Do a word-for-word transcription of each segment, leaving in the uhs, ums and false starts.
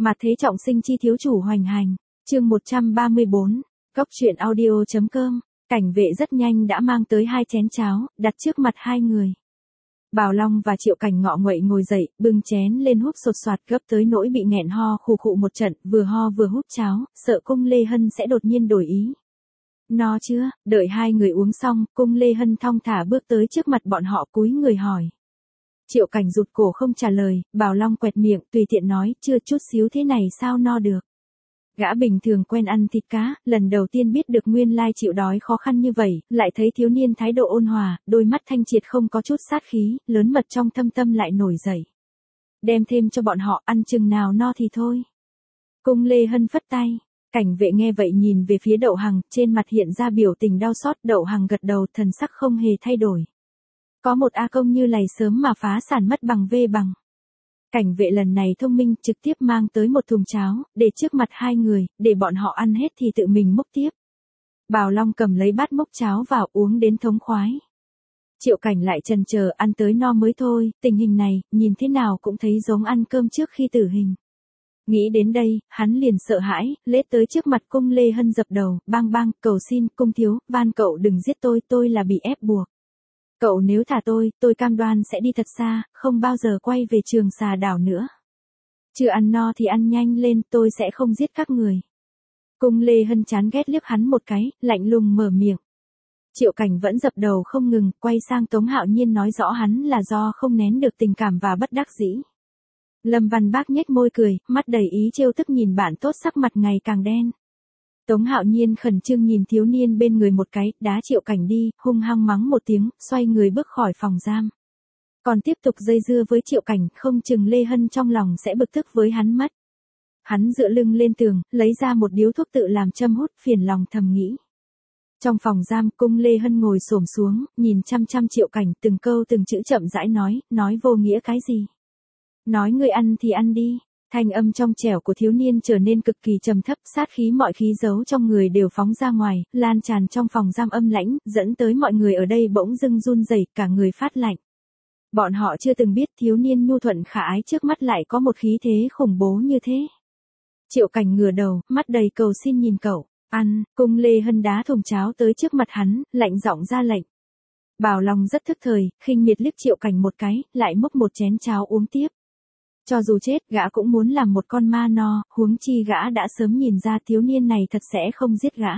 Mà thế trọng sinh chi thiếu chủ hoành hành, chương một trăm ba mươi bốn, Cóc truyện audio.com, cảnh vệ rất nhanh đã mang tới hai chén cháo, đặt trước mặt hai người. Bảo Long và Triệu Cảnh ngọ nguậy ngồi dậy, bưng chén lên húp sột soạt gấp tới nỗi bị nghẹn ho khù khụ một trận, vừa ho vừa húp cháo, sợ Cung Lê Hân sẽ đột nhiên đổi ý. No chưa? Đợi hai người uống xong, Cung Lê Hân thong thả bước tới trước mặt bọn họ cúi người hỏi. Triệu Cảnh rụt cổ không trả lời, Bảo Long quẹt miệng, tùy tiện nói, chưa chút xíu thế này sao no được. Gã bình thường quen ăn thịt cá, lần đầu tiên biết được nguyên lai chịu đói khó khăn như vậy, lại thấy thiếu niên thái độ ôn hòa, đôi mắt thanh triệt không có chút sát khí, lớn mật trong thâm tâm lại nổi dậy. Đem thêm cho bọn họ, ăn chừng nào no thì thôi. Cung Lê Hân phất tay. Cảnh vệ nghe vậy nhìn về phía Đậu Hằng, trên mặt hiện ra biểu tình đau xót, Đậu Hằng gật đầu, thần sắc không hề thay đổi. Có một A Công như lầy sớm mà phá sản mất bằng vê bằng. Cảnh vệ lần này thông minh, trực tiếp mang tới một thùng cháo, để trước mặt hai người, để bọn họ ăn hết thì tự mình múc tiếp. Bảo Long cầm lấy bát múc cháo vào uống đến thống khoái. Triệu Cảnh lại chần chờ, ăn tới no mới thôi, tình hình này, nhìn thế nào cũng thấy giống ăn cơm trước khi tử hình. Nghĩ đến đây, hắn liền sợ hãi, lết tới trước mặt Cung Lê Hân dập đầu, bang bang, cầu xin, Cung thiếu, van cậu đừng giết tôi, tôi là bị ép buộc. Cậu nếu thả tôi, tôi cam đoan sẽ đi thật xa, không bao giờ quay về Trường Xà Đảo nữa. Chưa ăn no thì ăn nhanh lên, tôi sẽ không giết các người. Cung Lê Hân chán ghét liếc hắn một cái, lạnh lùng mở miệng. Triệu Cảnh vẫn dập đầu không ngừng, quay sang Tống Hạo Nhiên nói rõ hắn là do không nén được tình cảm và bất đắc dĩ. Lâm Văn Bác nhếch môi cười, mắt đầy ý trêu tức nhìn bạn tốt sắc mặt ngày càng đen. Tống Hạo Nhiên khẩn trương nhìn thiếu niên bên người một cái, đá Triệu Cảnh đi, hung hăng mắng một tiếng, xoay người bước khỏi phòng giam. Còn tiếp tục dây dưa với Triệu Cảnh, không chừng Lê Hân trong lòng sẽ bực tức với hắn mất. Hắn dựa lưng lên tường, lấy ra một điếu thuốc tự làm châm hút, phiền lòng thầm nghĩ. Trong phòng giam, Cung Lê Hân ngồi xổm xuống, nhìn chăm chăm Triệu Cảnh, từng câu từng chữ chậm rãi nói, nói vô nghĩa cái gì. Nói người ăn thì ăn đi. Thanh âm trong trẻo của thiếu niên trở nên cực kỳ trầm thấp, sát khí mọi khí giấu trong người đều phóng ra ngoài, lan tràn trong phòng giam âm lãnh, dẫn tới mọi người ở đây bỗng dưng run rẩy, cả người phát lạnh. Bọn họ chưa từng biết thiếu niên nhu thuận khả ái trước mắt lại có một khí thế khủng bố như thế. Triệu Cảnh ngửa đầu, mắt đầy cầu xin nhìn cậu, ăn, Cung Lê Hân đá thùng cháo tới trước mặt hắn, lạnh giọng ra lệnh. Bảo Long rất thức thời, khinh miệt liếc Triệu Cảnh một cái, lại múc một chén cháo uống tiếp. Cho dù chết, gã cũng muốn làm một con ma no, huống chi gã đã sớm nhìn ra thiếu niên này thật sẽ không giết gã.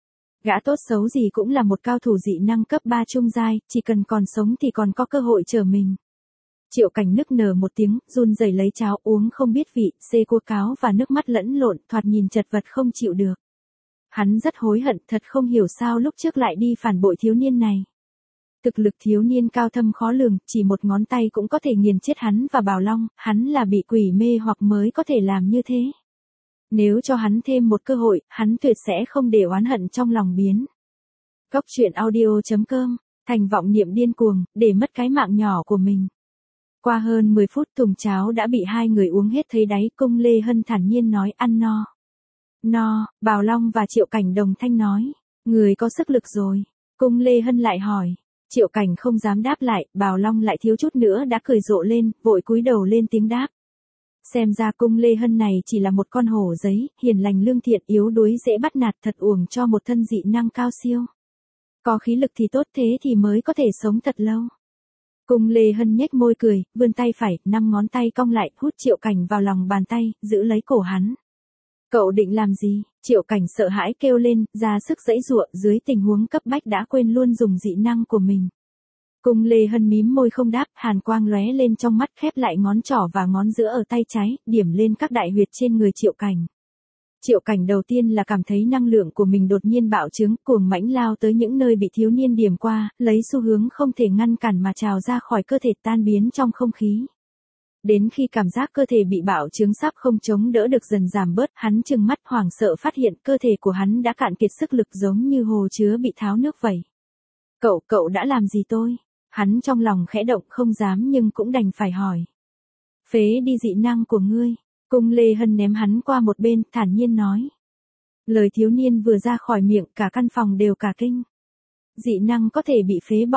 Gã tốt xấu gì cũng là một cao thủ dị năng cấp ba trung giai, chỉ cần còn sống thì còn có cơ hội trở mình. Triệu Cảnh nức nở một tiếng, run rẩy lấy cháo uống không biết vị, xê cua cáo và nước mắt lẫn lộn, thoạt nhìn chật vật không chịu được. Hắn rất hối hận, thật không hiểu sao lúc trước lại đi phản bội thiếu niên này. Thực lực thiếu niên cao thâm khó lường, chỉ một ngón tay cũng có thể nghiền chết hắn và Bảo Long, hắn là bị quỷ mê hoặc mới có thể làm như thế. Nếu cho hắn thêm một cơ hội, hắn tuyệt sẽ không để oán hận trong lòng biến. Cóc truyện audio.com, thành vọng niệm điên cuồng, để mất cái mạng nhỏ của mình. Qua hơn mười phút thùng cháo đã bị hai người uống hết thấy đáy, Cung Lê Hân thản nhiên nói ăn no. No, Bảo Long và Triệu Cảnh đồng thanh nói, người có sức lực rồi. Cung Lê Hân lại hỏi. Triệu Cảnh không dám đáp lại, Bảo Long lại thiếu chút nữa đã cười rộ lên, vội cúi đầu lên tiếng đáp. Xem ra Cung Lê Hân này chỉ là một con hổ giấy, hiền lành lương thiện, yếu đuối dễ bắt nạt, thật uổng cho một thân dị năng cao siêu. Có khí lực thì tốt, thế thì mới có thể sống thật lâu. Cung Lê Hân nhếch môi cười, vươn tay phải, năm ngón tay cong lại, hút Triệu Cảnh vào lòng bàn tay, giữ lấy cổ hắn. Cậu định làm gì? Triệu Cảnh sợ hãi kêu lên, ra sức giãy giụa, dưới tình huống cấp bách đã quên luôn dùng dị năng của mình. Cung Lê Hân mím môi không đáp, hàn quang lóe lên trong mắt, khép lại ngón trỏ và ngón giữa ở tay trái, điểm lên các đại huyệt trên người Triệu Cảnh. Triệu Cảnh đầu tiên là cảm thấy năng lượng của mình đột nhiên bạo trướng, cuồng mãnh lao tới những nơi bị thiếu niên điểm qua, lấy xu hướng không thể ngăn cản mà trào ra khỏi cơ thể, tan biến trong không khí. Đến khi cảm giác cơ thể bị bạo trướng sắp không chống đỡ được dần giảm bớt, hắn trừng mắt hoảng sợ phát hiện cơ thể của hắn đã cạn kiệt sức lực giống như hồ chứa bị tháo nước vậy. Cậu, cậu đã làm gì tôi? Hắn trong lòng khẽ động không dám nhưng cũng đành phải hỏi. Phế đi dị năng của ngươi. Cung Lê Hân ném hắn qua một bên, thản nhiên nói. Lời thiếu niên vừa ra khỏi miệng, cả căn phòng đều cả kinh. Dị năng có thể bị phế bỏ.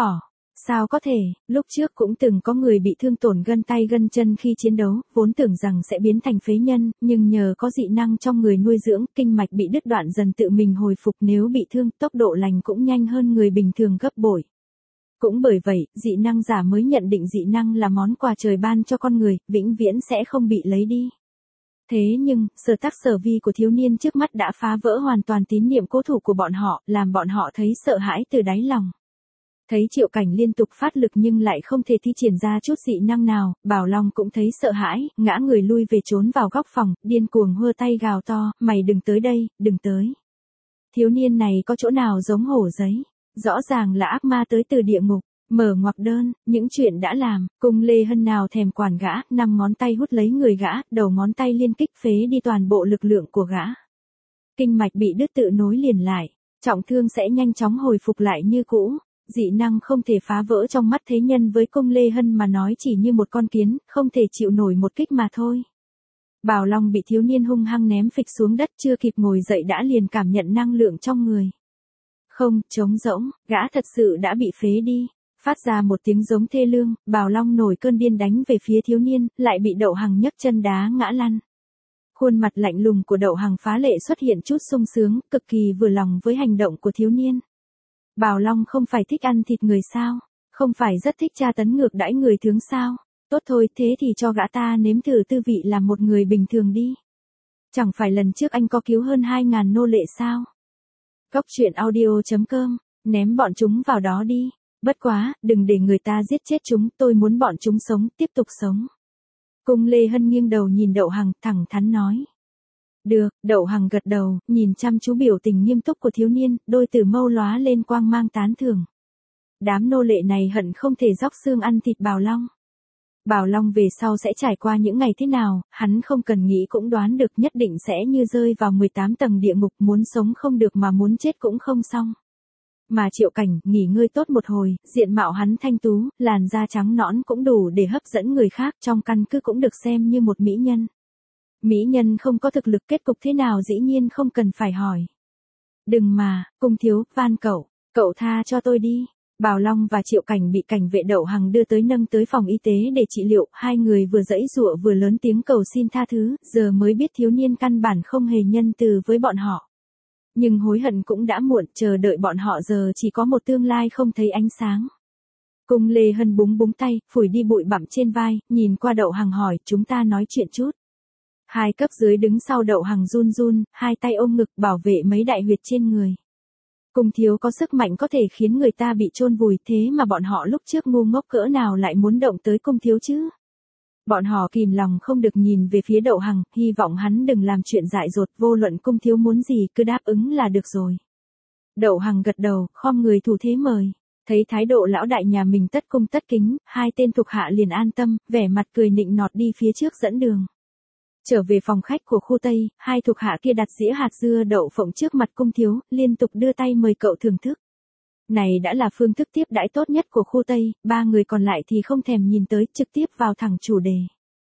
Sao có thể, lúc trước cũng từng có người bị thương tổn gân tay gân chân khi chiến đấu, vốn tưởng rằng sẽ biến thành phế nhân, nhưng nhờ có dị năng trong người nuôi dưỡng, kinh mạch bị đứt đoạn dần tự mình hồi phục, nếu bị thương, tốc độ lành cũng nhanh hơn người bình thường gấp bội. Cũng bởi vậy, dị năng giả mới nhận định dị năng là món quà trời ban cho con người, vĩnh viễn sẽ không bị lấy đi. Thế nhưng, sở tác sở vi của thiếu niên trước mắt đã phá vỡ hoàn toàn tín niệm cố thủ của bọn họ, làm bọn họ thấy sợ hãi từ đáy lòng. Thấy Triệu Cảnh liên tục phát lực nhưng lại không thể thi triển ra chút dị năng nào, Bảo Long cũng thấy sợ hãi, ngã người lui về trốn vào góc phòng, điên cuồng hơ tay gào to, mày đừng tới đây, đừng tới. Thiếu niên này có chỗ nào giống hổ giấy, rõ ràng là ác ma tới từ địa ngục. Mở ngoặc đơn, những chuyện đã làm, cùng Lê Hân nào thèm quản gã, năm ngón tay hút lấy người gã, đầu ngón tay liên kích phế đi toàn bộ lực lượng của gã. Kinh mạch bị đứt tự nối liền lại, trọng thương sẽ nhanh chóng hồi phục lại như cũ. Dị năng không thể phá vỡ trong mắt thế nhân với cung Lê Hân mà nói chỉ như một con kiến, không thể chịu nổi một kích mà thôi. Bảo Long bị thiếu niên hung hăng ném phịch xuống đất chưa kịp ngồi dậy đã liền cảm nhận năng lượng trong người. Không, trống rỗng, gã thật sự đã bị phế đi. Phát ra một tiếng giống thê lương, Bảo Long nổi cơn điên đánh về phía thiếu niên, lại bị Đậu Hằng nhấc chân đá ngã lăn. Khuôn mặt lạnh lùng của Đậu Hằng phá lệ xuất hiện chút sung sướng, cực kỳ vừa lòng với hành động của thiếu niên. Bảo Long không phải thích ăn thịt người sao? Không phải rất thích tra tấn ngược đãi người thương sao? Tốt thôi, thế thì cho gã ta nếm thử tư vị làm một người bình thường đi. Chẳng phải lần trước anh có cứu hơn hai ngàn nô lệ sao? Cốc truyện audio chấm com, ném bọn chúng vào đó đi. Bất quá, đừng để người ta giết chết chúng, tôi muốn bọn chúng sống, tiếp tục sống. Cung Lê Hân nghiêng đầu nhìn Đậu Hằng, thẳng thắn nói. Được, Đậu Hằng gật đầu, nhìn chăm chú biểu tình nghiêm túc của thiếu niên, đôi tử mâu lóa lên quang mang tán thưởng. Đám nô lệ này hận không thể róc xương ăn thịt Bảo Long. Bảo Long về sau sẽ trải qua những ngày thế nào, hắn không cần nghĩ cũng đoán được nhất định sẽ như rơi vào mười tám tầng địa ngục, muốn sống không được mà muốn chết cũng không xong. Mà Triệu Cảnh, nghỉ ngơi tốt một hồi, diện mạo hắn thanh tú, làn da trắng nõn cũng đủ để hấp dẫn người khác, trong căn cứ cũng được xem như một mỹ nhân. Mỹ nhân không có thực lực kết cục thế nào dĩ nhiên không cần phải hỏi. Đừng mà, Cung thiếu, van cậu, cậu tha cho tôi đi. Bảo Long và Triệu Cảnh bị cảnh vệ Đậu Hằng đưa tới nâng tới phòng y tế để trị liệu, hai người vừa giãy giụa vừa lớn tiếng cầu xin tha thứ, giờ mới biết thiếu niên căn bản không hề nhân từ với bọn họ. Nhưng hối hận cũng đã muộn, chờ đợi bọn họ giờ chỉ có một tương lai không thấy ánh sáng. Cung Lê Hân búng búng tay, phủi đi bụi bặm trên vai, nhìn qua Đậu Hằng hỏi, chúng ta nói chuyện chút. Hai cấp dưới đứng sau Đậu Hằng run run, hai tay ôm ngực bảo vệ mấy đại huyệt trên người. Cung thiếu có sức mạnh có thể khiến người ta bị chôn vùi, thế mà bọn họ lúc trước ngu ngốc cỡ nào lại muốn động tới cung thiếu chứ? Bọn họ kìm lòng không được nhìn về phía Đậu Hằng, hy vọng hắn đừng làm chuyện dại dột, vô luận cung thiếu muốn gì cứ đáp ứng là được rồi. Đậu Hằng gật đầu, khom người thủ thế mời. Thấy thái độ lão đại nhà mình tất cung tất kính, hai tên thuộc hạ liền an tâm, vẻ mặt cười nịnh nọt đi phía trước dẫn đường. Trở về phòng khách của khu Tây, hai thuộc hạ kia đặt dĩa hạt dưa đậu phộng trước mặt cung thiếu, liên tục đưa tay mời cậu thưởng thức. Này đã là phương thức tiếp đãi tốt nhất của khu Tây, ba người còn lại thì không thèm nhìn tới, trực tiếp vào thẳng chủ đề.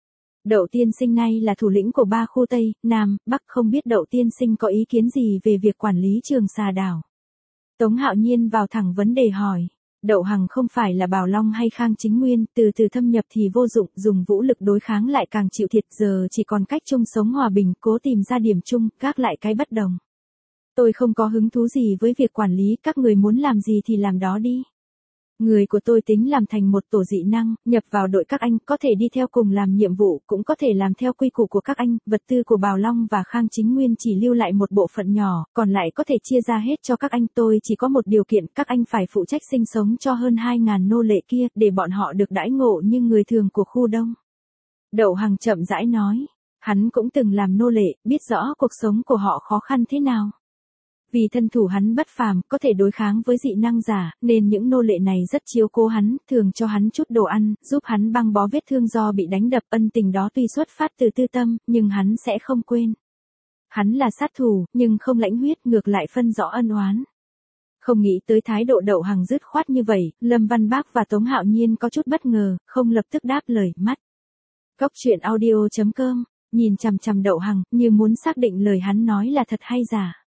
Đậu tiên sinh nay là thủ lĩnh của ba khu Tây, Nam, Bắc, không biết Đậu tiên sinh có ý kiến gì về việc quản lý Trường Xà Đảo. Tống Hạo Nhiên vào thẳng vấn đề hỏi. Đậu Hằng không phải là Bảo Long hay Khang Chính Nguyên, từ từ thâm nhập thì vô dụng, dùng vũ lực đối kháng lại càng chịu thiệt, giờ chỉ còn cách chung sống hòa bình, cố tìm ra điểm chung, gác lại cái bất đồng. Tôi không có hứng thú gì với việc quản lý, các người muốn làm gì thì làm đó đi. Người của tôi tính làm thành một tổ dị năng, nhập vào đội các anh, có thể đi theo cùng làm nhiệm vụ, cũng có thể làm theo quy củ của các anh, vật tư của Bảo Long và Khang Chính Nguyên chỉ lưu lại một bộ phận nhỏ, còn lại có thể chia ra hết cho các anh, tôi chỉ có một điều kiện, các anh phải phụ trách sinh sống cho hơn hai ngàn nô lệ kia, để bọn họ được đãi ngộ như người thường của khu Đông. Đậu Hằng chậm rãi nói, hắn cũng từng làm nô lệ, biết rõ cuộc sống của họ khó khăn thế nào. Vì thân thủ hắn bất phàm, có thể đối kháng với dị năng giả, nên những nô lệ này rất chiếu cố hắn, thường cho hắn chút đồ ăn, giúp hắn băng bó vết thương do bị đánh đập, ân tình đó tuy xuất phát từ tư tâm, nhưng hắn sẽ không quên. Hắn là sát thủ, nhưng không lãnh huyết, ngược lại phân rõ ân oán. Không nghĩ tới thái độ Đậu Hằng dứt khoát như vậy, Lâm Văn Bác và Tống Hạo Nhiên có chút bất ngờ, không lập tức đáp lời, mắt. Cốc truyện audio chấm com, nhìn chằm chằm Đậu Hằng, như muốn xác định lời hắn nói là thật hay giả.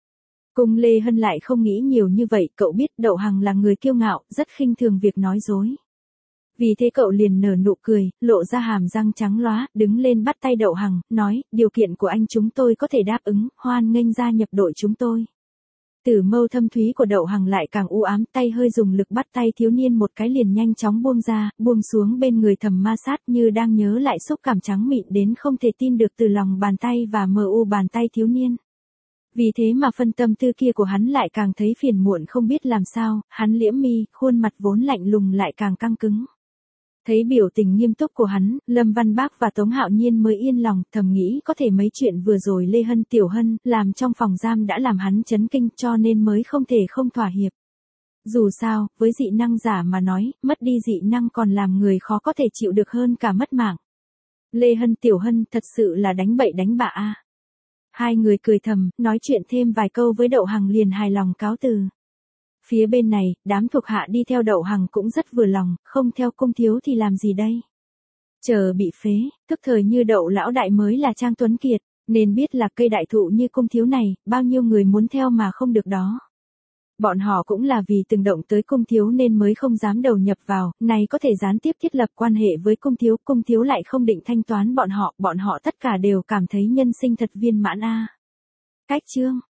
Cung Lê Hân lại không nghĩ nhiều như vậy, cậu biết Đậu Hằng là người kiêu ngạo, rất khinh thường việc nói dối. Vì thế cậu liền nở nụ cười, lộ ra hàm răng trắng lóa, đứng lên bắt tay Đậu Hằng, nói, điều kiện của anh chúng tôi có thể đáp ứng, hoan nghênh gia nhập đội chúng tôi. Tử mâu thâm thúy của Đậu Hằng lại càng u ám, tay hơi dùng lực bắt tay thiếu niên một cái liền nhanh chóng buông ra, buông xuống bên người thầm ma sát như đang nhớ lại xúc cảm trắng mịn đến không thể tin được từ lòng bàn tay và mờ u bàn tay thiếu niên. Vì thế mà phân tâm tư kia của hắn lại càng thấy phiền muộn không biết làm sao, hắn liễm mi, khuôn mặt vốn lạnh lùng lại càng căng cứng. Thấy biểu tình nghiêm túc của hắn, Lâm Văn Bác và Tống Hạo Nhiên mới yên lòng, thầm nghĩ có thể mấy chuyện vừa rồi Lê Hân Tiểu Hân làm trong phòng giam đã làm hắn chấn kinh cho nên mới không thể không thỏa hiệp. Dù sao, với dị năng giả mà nói, mất đi dị năng còn làm người khó có thể chịu được hơn cả mất mạng. Lê Hân Tiểu Hân thật sự là đánh bậy đánh bạ a. Hai người cười thầm, nói chuyện thêm vài câu với Đậu Hằng liền hài lòng cáo từ. Phía bên này, đám thuộc hạ đi theo Đậu Hằng cũng rất vừa lòng, không theo cung thiếu thì làm gì đây? Chờ bị phế, tức thời như Đậu lão đại mới là Trang Tuấn Kiệt, nên biết là cây đại thụ như cung thiếu này, bao nhiêu người muốn theo mà không được đó. Bọn họ cũng là vì từng động tới cung thiếu nên mới không dám đầu nhập vào, này có thể gián tiếp thiết lập quan hệ với cung thiếu, cung thiếu lại không định thanh toán bọn họ, bọn họ tất cả đều cảm thấy nhân sinh thật viên mãn a. Cách chương